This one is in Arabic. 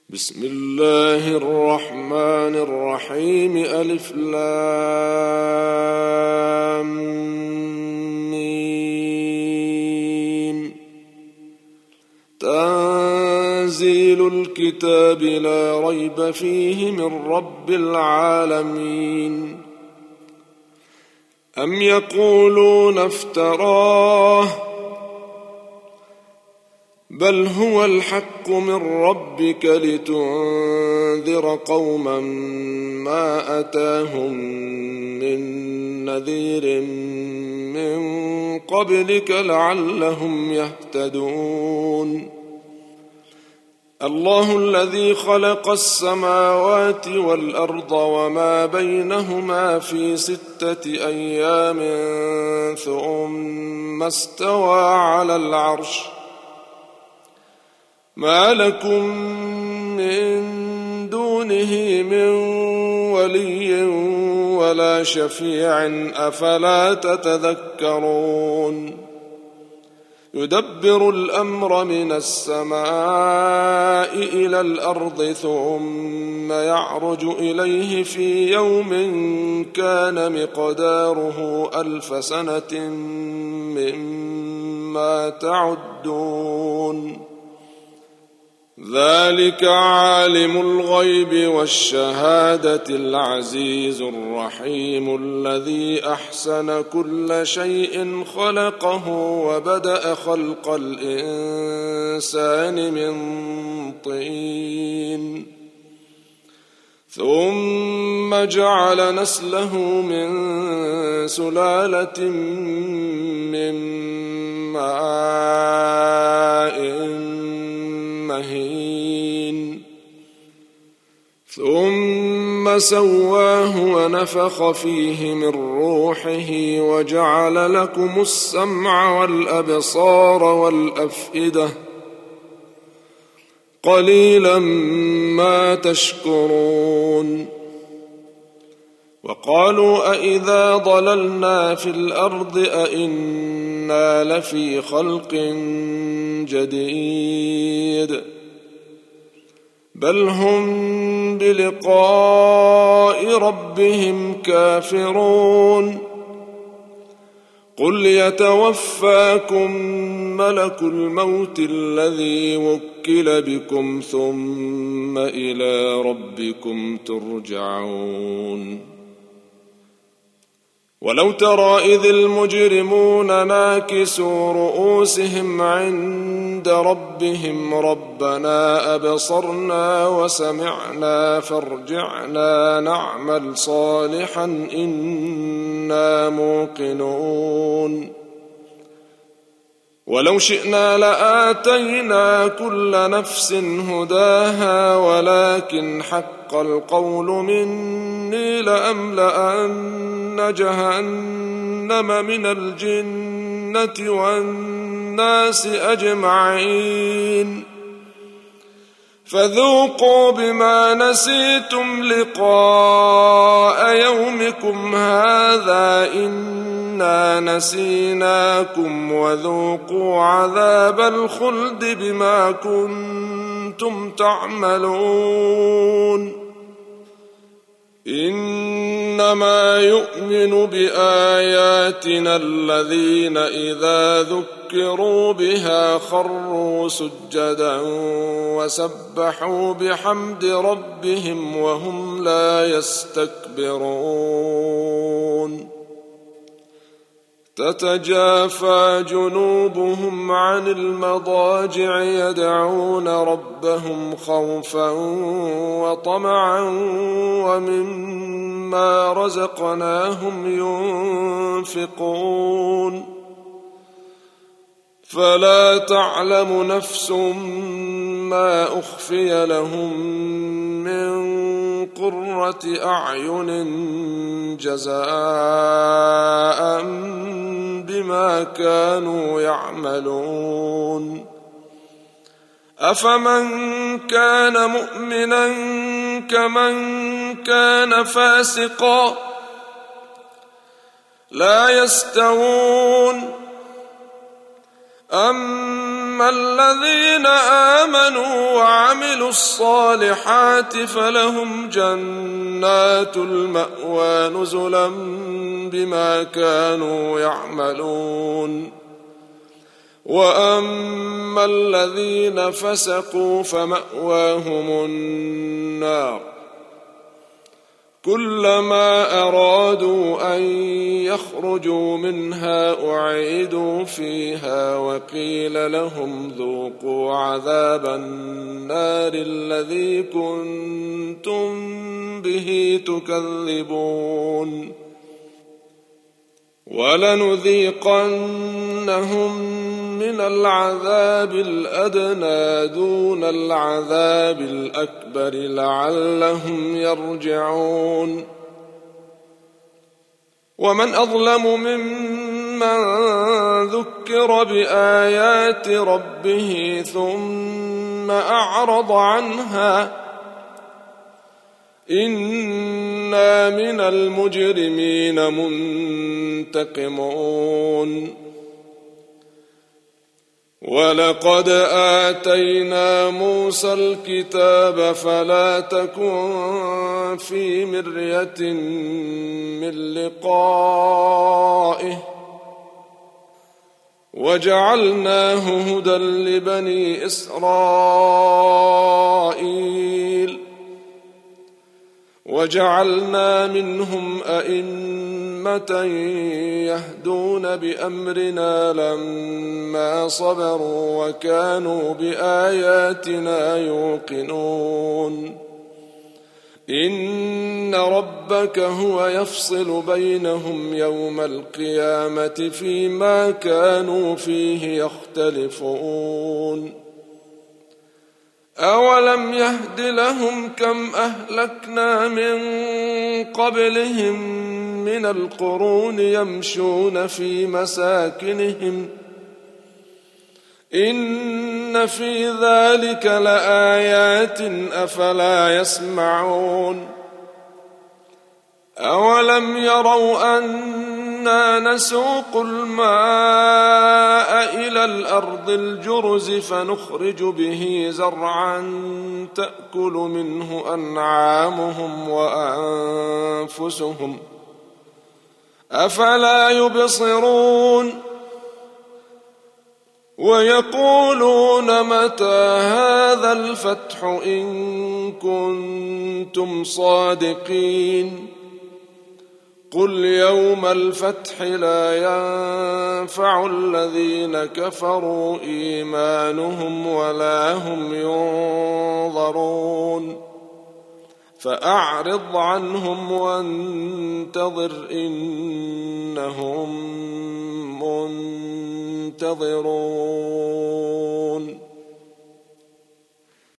بسم الله الرحمن الرحيم. ألف لام ميم. تنزيل الكتاب لا ريب فيه من رب العالمين. أم يقولون افتراه بل هو الحق من ربك لتنذر قوما ما أتاهم من نذير من قبلك لعلهم يهتدون. الله الذي خلق السماوات والأرض وما بينهما في 6 أيام ثم استوى على العرش. ما لكم من دونه من ولي ولا شفيع أفلا تتذكرون. يدبر الأمر من السماء إلى الأرض ثم يعرج إليه في يوم كان مقداره 1000 سنة مما تعدون. ذلك عالم الغيب والشهادة العزيز الرحيم الذي أحسن كل شيء خلقه وبدأ خلق الإنسان من طين ثم جعل نسله من سلالة من ماء مهين ثم سواه ونفخ فيه من روحه وجعل لكم السمع والأبصار والأفئدة قليلا ما تشكرون. وقالوا أإذا ضللنا في الأرض أإنا لفي خلق جديد بل هم بلقاء ربهم كافرون. قل يتوفاكم ملك الموت الذي وكل بكم ثم إلى ربكم ترجعون. ولو ترى إذ المجرمون ناكسوا رؤوسهم عند ربهم ربنا أبصرنا وسمعنا فارجعنا نعمل صالحا إنا موقنون. ولو شئنا لآتينا كل نفس هداها ولكن حق القول مني لأملأن جهنم من الجنة والناس أجمعين. فذوقوا بما نسيتم لقاء يومكم هذا إنا نسيناكم وذوقوا عذاب الخلد بما كنتم تعملون. إنما يؤمن بآياتنا الذين إذا ذكروا بها خروا سجدا وسبحوا بحمد ربهم وهم لا يستكبرون. تتجافى جنوبهم عن المضاجع يدعون ربهم خوفا وطمعا ومما رزقناهم ينفقون. فلا تعلم نفس ما أخفي لهم من قرة أعين جزاء بما كانوا يعملون. أفمن كان مؤمنا كمن كان فاسقا لا يستوون. أما فأما الذين آمنوا وعملوا الصالحات فلهم جنات المأوى نزلا بما كانوا يعملون وأما الذين فسقوا فمأواهم النار كلما أرادوا أن يخرجوا منها أعيدوا فيها وقيل لهم ذوقوا عذاب النار الذي كنتم به تكذبون ولنذيقنهم من العذاب الأدنى دون العذاب الأكبر لعلهم يرجعون ومن أظلم ممن ذكر بآيات ربه ثم أعرض عنها إنا من المجرمين منتقمون ولقد آتينا موسى الكتاب فلا تكن في مرية من لقائه وجعلناه هدى لبني إسرائيل وجعلنا منهم أئمة يهدون بأمرنا لما صبروا وكانوا بآياتنا يوقنون إن ربك هو يفصل بينهم يوم القيامة فيما كانوا فيه يختلفون أولم يهد لهم كم أهلكنا من قبلهم من القرون يمشون في مساكنهم إن في ذلك لآيات أفلا يسمعون أولم يروا أنا نسوق الماء إلى الأرض الجرز فنخرج به زرعا تأكل منه أنعامهم وأنفسهم أفلا يبصرون ويقولون متى هذا الفتح إن كنتم صادقين قل يوم الفتح لا ينفع الذين كفروا إيمانهم ولا هم ينظرون فأعرض عنهم وانتظر إنهم منتظرون